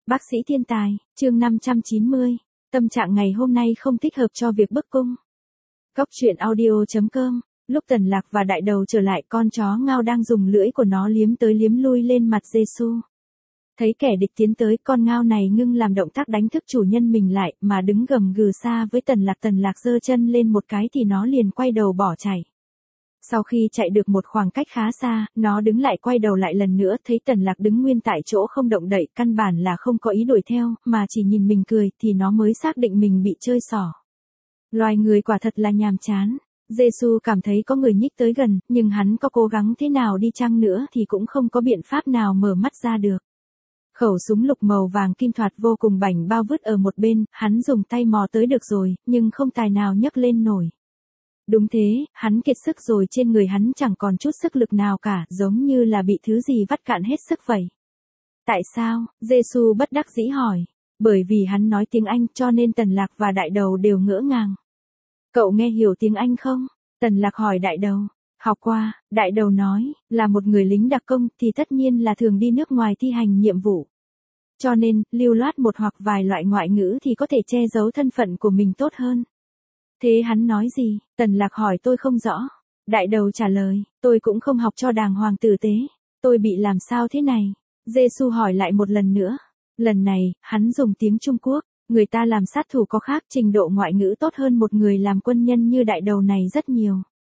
Bác sĩ thiên tài, chương 590. Tâm trạng ngày hôm nay không thích hợp cho việc bức cung. Góc truyện audio.com. Lúc Tần Lạc và Đại Đầu trở lại, con chó ngao đang dùng lưỡi của nó liếm tới liếm lui lên mặt Giê-xu. Thấy kẻ địch tiến tới, con ngao này ngưng làm động tác đánh thức chủ nhân mình lại, mà đứng gầm gừ xa với Tần Lạc giơ chân lên một cái thì nó liền quay đầu bỏ chạy. Sau khi chạy được một khoảng cách khá xa, nó đứng lại quay đầu lại lần nữa, thấy Tần Lạc đứng nguyên tại chỗ không động đậy, căn bản là không có ý đuổi theo, mà chỉ nhìn mình cười, thì nó mới xác định mình bị chơi xỏ. Loài người quả thật là nhàm chán. Giê-xu cảm thấy có người nhích tới gần, nhưng hắn có cố gắng thế nào đi chăng nữa thì cũng không có biện pháp nào mở mắt ra được. Khẩu súng lục màu vàng kim thoạt vô cùng bảnh bao vứt ở một bên, hắn dùng tay mò tới được rồi, nhưng không tài nào nhấc lên nổi. Đúng thế, hắn kiệt sức rồi, trên người hắn chẳng còn chút sức lực nào cả, giống như là bị thứ gì vắt cạn hết sức vậy. Tại sao? Giê-xu bất đắc dĩ hỏi. Bởi vì hắn nói tiếng Anh cho nên Tần Lạc và Đại Đầu đều ngỡ ngàng. Cậu nghe hiểu tiếng Anh không? Tần Lạc hỏi Đại Đầu. Học qua, Đại Đầu nói, là một người lính đặc công thì tất nhiên là thường đi nước ngoài thi hành nhiệm vụ. Cho nên, lưu loát một hoặc vài loại ngoại ngữ thì có thể che giấu thân phận của mình tốt hơn. Thế hắn nói gì? Tần Lạc hỏi. Tôi không rõ. Đại Đầu trả lời, tôi cũng không học cho đàng hoàng tử tế. Tôi bị làm sao thế này? Giê-xu hỏi lại một lần nữa. Lần này, hắn dùng tiếng Trung Quốc. Người ta làm sát thủ có khác, trình độ ngoại ngữ tốt hơn một người làm quân nhân như Đại Đầu này rất nhiều.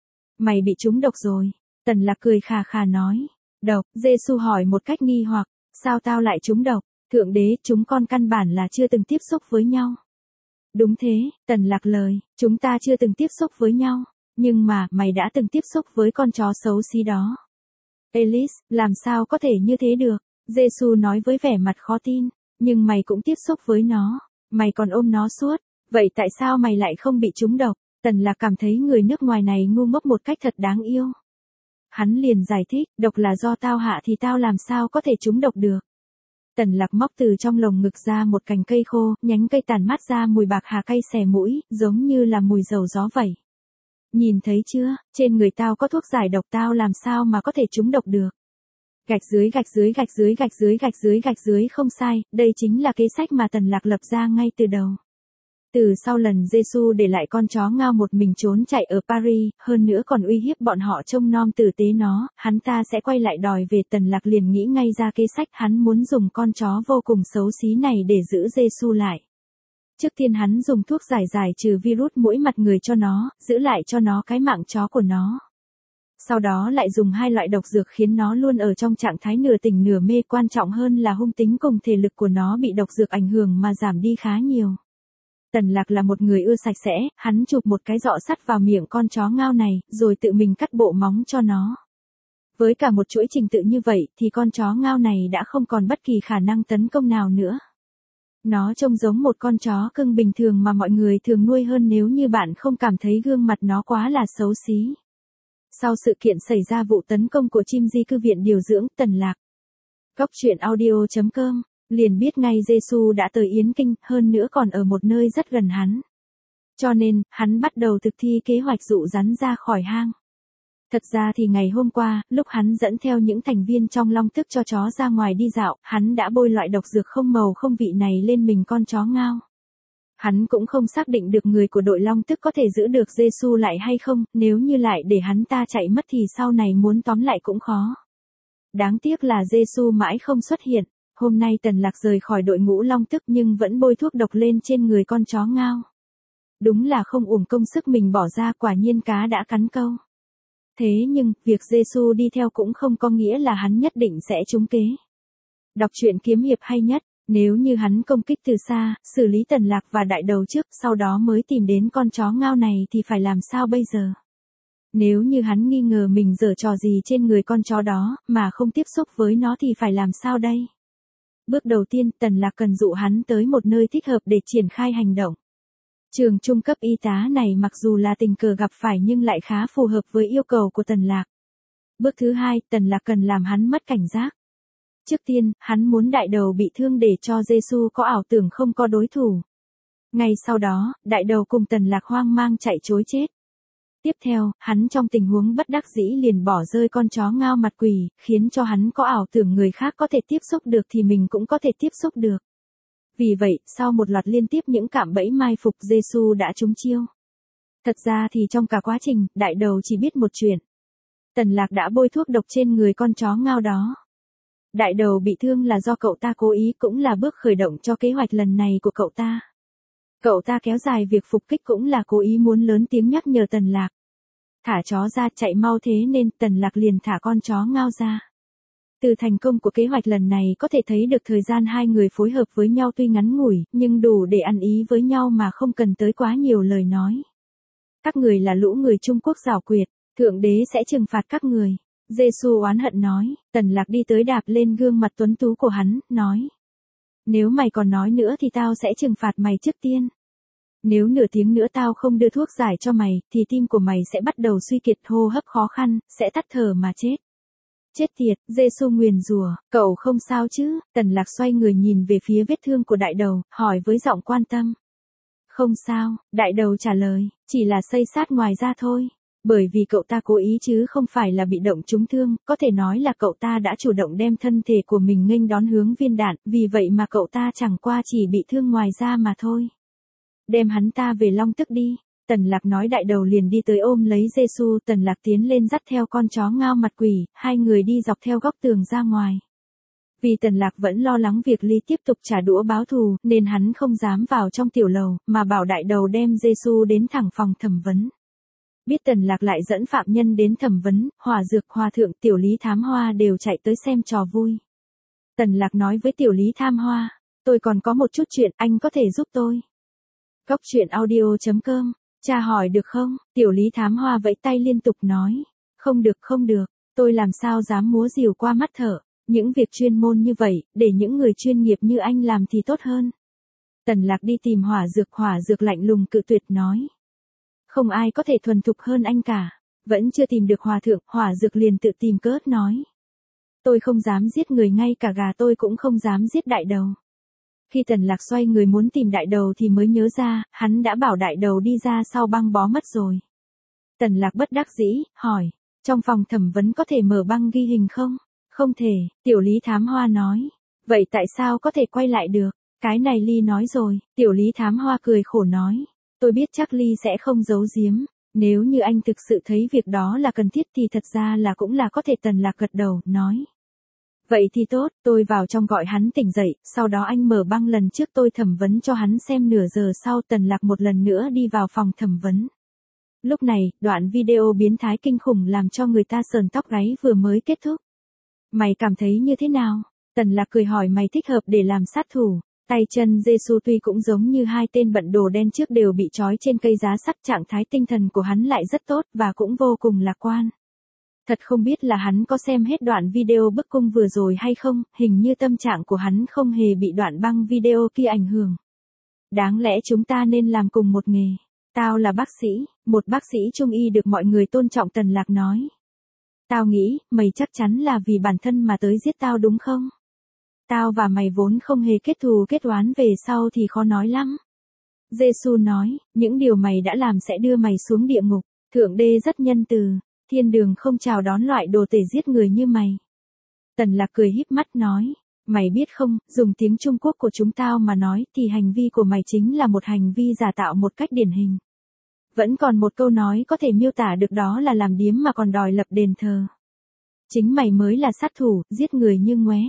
Mày bị trúng độc rồi. Tần Lạc cười khà khà nói. Độc? Giê-xu hỏi một cách nghi hoặc. Sao tao lại trúng độc? Thượng đế, chúng con căn bản là chưa từng tiếp xúc với nhau. Đúng thế, Tần Lạc lời, chúng ta chưa từng tiếp xúc với nhau, nhưng mà, mày đã từng tiếp xúc với con chó xấu xí đó. Alice, làm sao có thể như thế được? Giê-xu nói với vẻ mặt khó tin, nhưng mày cũng tiếp xúc với nó, mày còn ôm nó suốt, vậy tại sao mày lại không bị trúng độc? Tần Lạc cảm thấy người nước ngoài này ngu ngốc một cách thật đáng yêu. Hắn liền giải thích, độc là do tao hạ thì tao làm sao có thể trúng độc được. Tần Lạc móc từ trong lồng ngực ra một cành cây khô, nhánh cây tàn mát ra mùi bạc hà cay xè mũi, giống như là mùi dầu gió vậy. Nhìn thấy chưa, trên người tao có thuốc giải độc, tao làm sao mà có thể trúng độc được. Gạch dưới gạch dưới gạch dưới gạch dưới gạch dưới gạch dưới, không sai, đây chính là kế sách mà Tần Lạc lập ra ngay từ đầu. Từ sau lần Giê-xu để lại con chó ngao một mình trốn chạy ở Paris, hơn nữa còn uy hiếp bọn họ trông nom tử tế nó, hắn ta sẽ quay lại đòi về. Tần Lạc liền nghĩ ngay ra kế sách, hắn muốn dùng con chó vô cùng xấu xí này để giữ Giê-xu lại. Trước tiên hắn dùng thuốc giải trừ virus mũi mặt người cho nó, giữ lại cho nó cái mạng chó của nó. Sau đó lại dùng hai loại độc dược khiến nó luôn ở trong trạng thái nửa tỉnh nửa mê, quan trọng hơn là hung tính cùng thể lực của nó bị độc dược ảnh hưởng mà giảm đi khá nhiều. Tần Lạc là một người ưa sạch sẽ, hắn chụp một cái giọ sắt vào miệng con chó ngao này, rồi tự mình cắt bộ móng cho nó. Với cả một chuỗi trình tự như vậy thì con chó ngao này đã không còn bất kỳ khả năng tấn công nào nữa. Nó trông giống một con chó cưng bình thường mà mọi người thường nuôi hơn, nếu như bạn không cảm thấy gương mặt nó quá là xấu xí. Sau sự kiện xảy ra vụ tấn công của chim di cư viện điều dưỡng, Tần Lạc, góc truyện audio.com, liền biết ngay Giê-xu đã tới Yến Kinh, hơn nữa còn ở một nơi rất gần hắn. Cho nên, hắn bắt đầu thực thi kế hoạch dụ rắn ra khỏi hang. Thật ra thì ngày hôm qua, lúc hắn dẫn theo những thành viên trong Long Tức cho chó ra ngoài đi dạo, hắn đã bôi loại độc dược không màu không vị này lên mình con chó ngao. Hắn cũng không xác định được người của đội Long Tức có thể giữ được Giê-xu lại hay không, nếu như lại để hắn ta chạy mất thì sau này muốn tóm lại cũng khó. Đáng tiếc là Giê-xu mãi không xuất hiện. Hôm nay Tần Lạc rời khỏi đội ngũ Long Tức nhưng vẫn bôi thuốc độc lên trên người con chó ngao. Đúng là không uổng công sức mình bỏ ra, quả nhiên cá đã cắn câu. Thế nhưng, việc Giê-xu đi theo cũng không có nghĩa là hắn nhất định sẽ trúng kế. Đọc truyện kiếm hiệp hay nhất, nếu như hắn công kích từ xa, xử lý Tần Lạc và Đại Đầu trước, sau đó mới tìm đến con chó ngao này thì phải làm sao bây giờ? Nếu như hắn nghi ngờ mình giở trò gì trên người con chó đó, mà không tiếp xúc với nó thì phải làm sao đây? Bước đầu tiên, Tần Lạc cần dụ hắn tới một nơi thích hợp để triển khai hành động. Trường trung cấp y tá này mặc dù là tình cờ gặp phải nhưng lại khá phù hợp với yêu cầu của Tần Lạc. Bước thứ hai, Tần Lạc cần làm hắn mất cảnh giác. Trước tiên, hắn muốn Đại Đầu bị thương để cho Giê-xu có ảo tưởng không có đối thủ. Ngay sau đó, Đại Đầu cùng Tần Lạc hoang mang chạy trối chết. Tiếp theo, hắn trong tình huống bất đắc dĩ liền bỏ rơi con chó ngao mặt quỷ, khiến cho hắn có ảo tưởng người khác có thể tiếp xúc được thì mình cũng có thể tiếp xúc được. Vì vậy, sau một loạt liên tiếp những cạm bẫy mai phục, Giê-xu đã trúng chiêu. Thật ra thì trong cả quá trình, đại đầu chỉ biết một chuyện. Tần Lạc đã bôi thuốc độc trên người con chó ngao đó. Đại đầu bị thương là do cậu ta cố ý, cũng là bước khởi động cho kế hoạch lần này của cậu ta. Cậu ta kéo dài việc phục kích cũng là cố ý muốn lớn tiếng nhắc nhở Tần Lạc. Thả chó ra, chạy mau, thế nên Tần Lạc liền thả con chó ngao ra. Từ thành công của kế hoạch lần này có thể thấy được thời gian hai người phối hợp với nhau tuy ngắn ngủi, nhưng đủ để ăn ý với nhau mà không cần tới quá nhiều lời nói. Các người là lũ người Trung Quốc giảo quyệt, Thượng Đế sẽ trừng phạt các người. Giê-xu oán hận nói. Tần Lạc đi tới đạp lên gương mặt tuấn tú của hắn, nói. Nếu mày còn nói nữa thì tao sẽ trừng phạt mày trước tiên. Nếu nửa tiếng nữa tao không đưa thuốc giải cho mày, thì tim của mày sẽ bắt đầu suy kiệt, hô hấp khó khăn, sẽ tắt thở mà chết. Chết tiệt, Giê-xu nguyền rủa, cậu không sao chứ? Tần Lạc xoay người nhìn về phía vết thương của đại đầu, hỏi với giọng quan tâm. Không sao, đại đầu trả lời, chỉ là xây sát ngoài da thôi. Bởi vì cậu ta cố ý chứ không phải là bị động trúng thương, có thể nói là cậu ta đã chủ động đem thân thể của mình nghênh đón hướng viên đạn, vì vậy mà cậu ta chẳng qua chỉ bị thương ngoài da mà thôi. Đem hắn ta về Long Tức đi. Tần Lạc nói. Đại đầu liền đi tới ôm lấy Giê-xu. Tần Lạc tiến lên dắt theo con chó ngao mặt quỷ, hai người đi dọc theo góc tường ra ngoài. Vì Tần Lạc vẫn lo lắng việc Ly tiếp tục trả đũa báo thù, nên hắn không dám vào trong tiểu lầu, mà bảo đại đầu đem Giê-xu đến thẳng phòng thẩm vấn. Biết Tần Lạc lại dẫn phạm nhân đến thẩm vấn, Hỏa Dược, Hòa Thượng, Tiểu Lý Thám Hoa đều chạy tới xem trò vui. Tần Lạc nói với Tiểu Lý Tham Hoa, tôi còn có một chút chuyện, anh có thể giúp tôi. Góc truyện audio.com, cha hỏi được không? Tiểu Lý Thám Hoa vẫy tay liên tục nói, không được, tôi làm sao dám múa rìu qua mắt thợ, những việc chuyên môn như vậy, để những người chuyên nghiệp như anh làm thì tốt hơn. Tần Lạc đi tìm Hỏa Dược lạnh lùng cự tuyệt nói. Không ai có thể thuần thục hơn anh cả. Vẫn chưa tìm được Hòa Thượng, Hỏa Dược liền tự tìm cớ nói. Tôi không dám giết người, ngay cả gà tôi cũng không dám giết đại đầu. Khi Tần Lạc xoay người muốn tìm đại đầu thì mới nhớ ra, hắn đã bảo đại đầu đi ra sau băng bó mất rồi. Tần Lạc bất đắc dĩ, hỏi, trong phòng thẩm vấn có thể mở băng ghi hình không? Không thể, Tiểu Lý Thám Hoa nói. Vậy tại sao có thể quay lại được? Cái này Ly nói rồi. Tiểu Lý Thám Hoa cười khổ nói. Tôi biết chắc Ly sẽ không giấu giếm. Nếu như anh thực sự thấy việc đó là cần thiết thì thật ra là cũng là có thể. Tần Lạc gật đầu, nói. Vậy thì tốt, tôi vào trong gọi hắn tỉnh dậy, sau đó anh mở băng lần trước tôi thẩm vấn cho hắn xem. Nửa giờ sau Tần Lạc một lần nữa đi vào phòng thẩm vấn. Lúc này, đoạn video biến thái kinh khủng làm cho người ta sờn tóc gáy vừa mới kết thúc. Mày cảm thấy như thế nào? Tần Lạc cười hỏi. Mày thích hợp để làm sát thủ. Tay chân Giê-xu tuy cũng giống như hai tên bận đồ đen trước đều bị trói trên cây giá sắt, trạng thái tinh thần của hắn lại rất tốt và cũng vô cùng lạc quan. Thật không biết là hắn có xem hết đoạn video bức cung vừa rồi hay không, hình như tâm trạng của hắn không hề bị đoạn băng video kia ảnh hưởng. Đáng lẽ chúng ta nên làm cùng một nghề. Tao là bác sĩ, một bác sĩ trung y được mọi người tôn trọng. Tần Lạc nói. Tao nghĩ, mày chắc chắn là vì bản thân mà tới giết tao đúng không? Tao và mày vốn không hề kết thù kết oán, về sau thì khó nói lắm. Giê-xu nói, những điều mày đã làm sẽ đưa mày xuống địa ngục. Thượng Đế rất nhân từ, thiên đường không chào đón loại đồ tể giết người như mày. Tần Lạc cười híp mắt nói, mày biết không, dùng tiếng Trung Quốc của chúng tao mà nói thì hành vi của mày chính là một hành vi giả tạo một cách điển hình. Vẫn còn một câu nói có thể miêu tả được, đó là làm điếm mà còn đòi lập đền thờ. Chính mày mới là sát thủ, giết người như ngoé.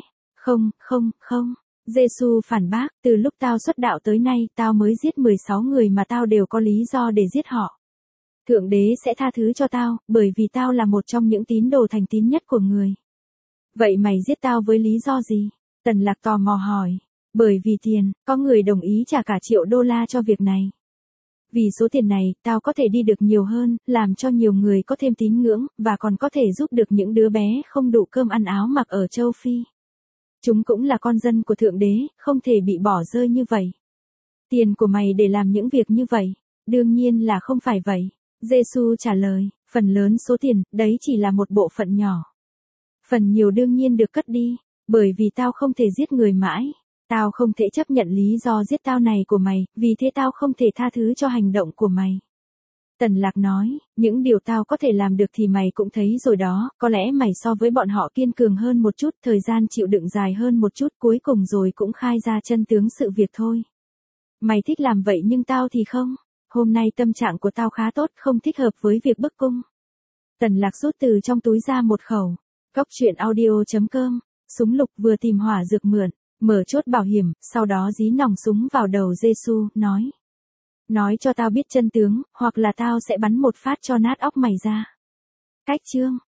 Không. Giê-xu phản bác, từ lúc tao xuất đạo tới nay tao mới giết 16 người mà tao đều có lý do để giết họ. Thượng Đế sẽ tha thứ cho tao, bởi vì tao là một trong những tín đồ thành tín nhất của người. Vậy mày giết tao với lý do gì? Tần Lạc tò mò hỏi. Bởi vì tiền, có người đồng ý trả cả $1.000.000 cho việc này. Vì số tiền này, tao có thể đi được nhiều hơn, làm cho nhiều người có thêm tín ngưỡng, và còn có thể giúp được những đứa bé không đủ cơm ăn áo mặc ở châu Phi. Chúng cũng là con dân của Thượng Đế, không thể bị bỏ rơi như vậy. Tiền của mày để làm những việc như vậy? Đương nhiên là không phải vậy. Giê-xu trả lời, phần lớn số tiền, đấy chỉ là một bộ phận nhỏ. Phần nhiều đương nhiên được cất đi, bởi vì tao không thể giết người mãi. Tao không thể chấp nhận lý do giết tao này của mày, vì thế tao không thể tha thứ cho hành động của mày. Tần Lạc nói, những điều tao có thể làm được thì mày cũng thấy rồi đó, có lẽ mày so với bọn họ kiên cường hơn một chút, thời gian chịu đựng dài hơn một chút, cuối cùng rồi cũng khai ra chân tướng sự việc thôi. Mày thích làm vậy nhưng tao thì không. Hôm nay tâm trạng của tao khá tốt, không thích hợp với việc bức cung. Tần Lạc rút từ trong túi ra một khẩu. Cóc truyện audio.com. Súng lục vừa tìm hỏa dược mượn, mở chốt bảo hiểm, sau đó dí nòng súng vào đầu Giêsu, nói. Nói cho tao biết chân tướng, hoặc là tao sẽ bắn một phát cho nát óc mày ra. Cách chương.